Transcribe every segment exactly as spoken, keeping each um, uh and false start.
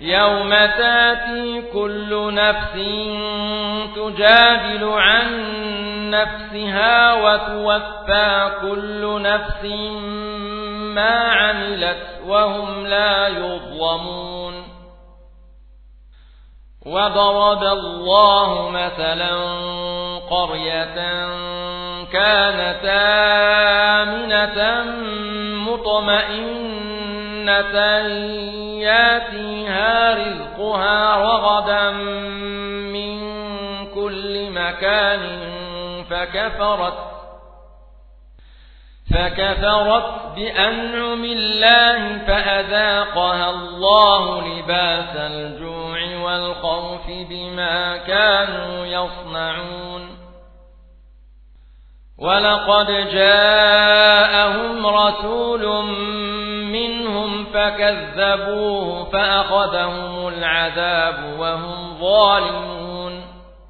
يوم تاتي كل نفس تجادل عن نفسها وتوفى كل نفس ما عملت وهم لا يظلمون. وضرب الله مثلا قرية كانت آمنة مطمئنة ياتيها رزقها رغدا من كل مكان فكفرت فكفرت بأنعم الله فأذاقها الله لباس الجوع والخوف بما كانوا يصنعون. ولقد جاءهم رسول منهم فكذبوه فأخذهم العذاب وهم ظالمون.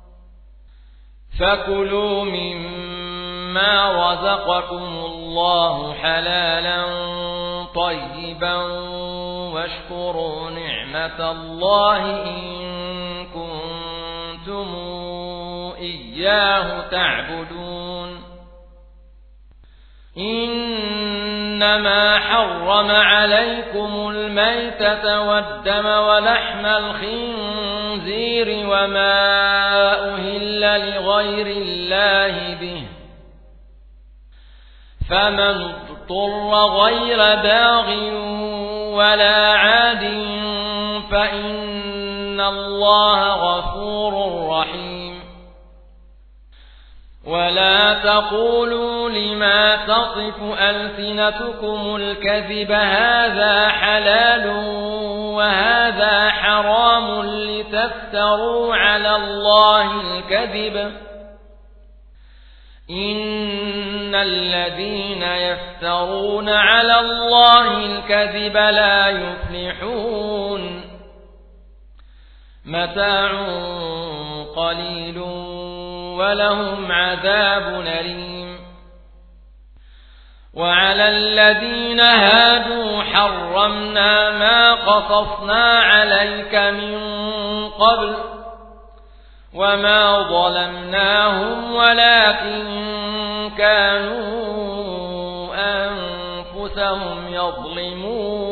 فكلوا مما رزقكم الله حلالا طيبا واشكروا نعمة الله إن كنتم إياه تعبدون. إنما حرم عليكم الميتة والدم ولحم الخنزير وما أهل لغير الله به فمن اضطر غير باغ ولا عاد فإن الله غفور رحيم. ولا تقولوا لما تصف ألسنتكم الكذب هذا حلال وهذا حرام لتفتروا على الله الكذب إن الذين يفترون على الله الكذب لا يفلحون. متاع قليل ولهم عذاب أليم. وعلى الذين هادوا حرمنا ما قصصنا عليك من قبل وما ظلمناهم ولكن كانوا أنفسهم يظلمون.